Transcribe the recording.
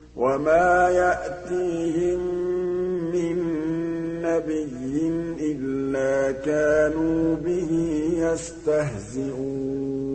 وَمَا يَأْتِيهِم مِّن نَّبِيٍّ إِلَّا كَانُوا بِهِ يَسْتَهْزِئُونَ